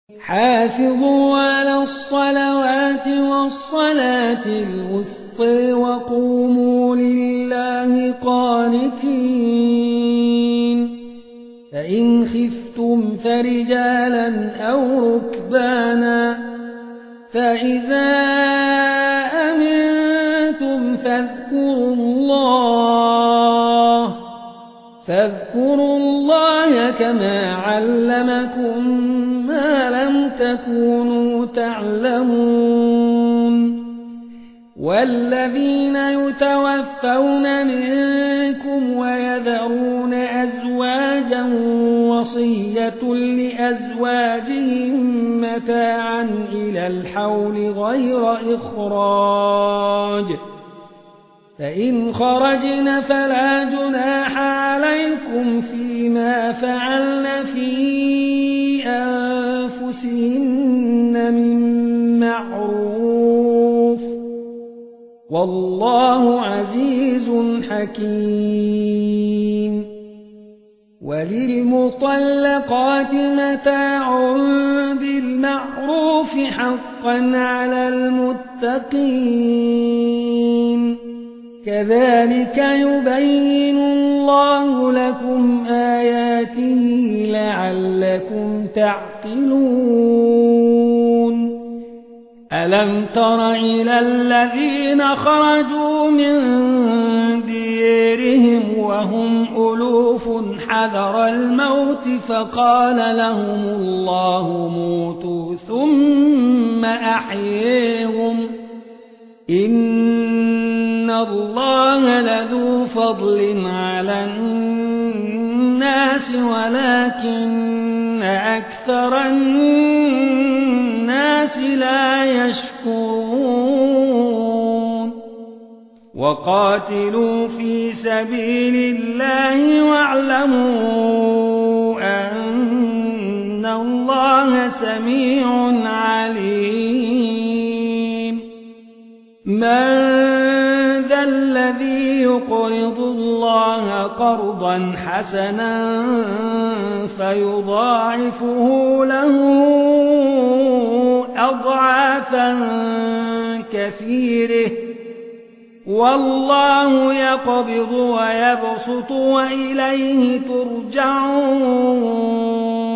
حافظوا على الصلوات والصلاة الوسطى وقوموا لله قانتين فإن خفتم فرجالا أو ركبانا فإذا أمنتم فاذكروا الله كما علمكم ما لم تكونوا تعلمون والذين يتوفون منكم ويذرون أزواجا وصية لأزواجهم متاعا إلى الحول غير إخراج فإن خرجن فلا جناح عليكم فيما فعلن في أنفسهن من معروف والله عزيز حكيم وللمطلقات متاع بالمعروف حقا على المتقين كذلك يبين الله لكم آياته لعلكم تعقلون ألم تر إلى الذين خرجوا من ديرهم وهم ألوف حذر الموت فقال لهم الله موتوا ثم أحييهم إن الله لذو فضل على الناس ولكن أكثر الناس لا يشكرون وقاتلوا في سبيل الله واعلموا أن الله سميع عليم من ذا الذي يقرض الله قرضا حسنا فيضاعفه له أضعافا كثيرة والله يقبض ويبسط وإليه ترجعون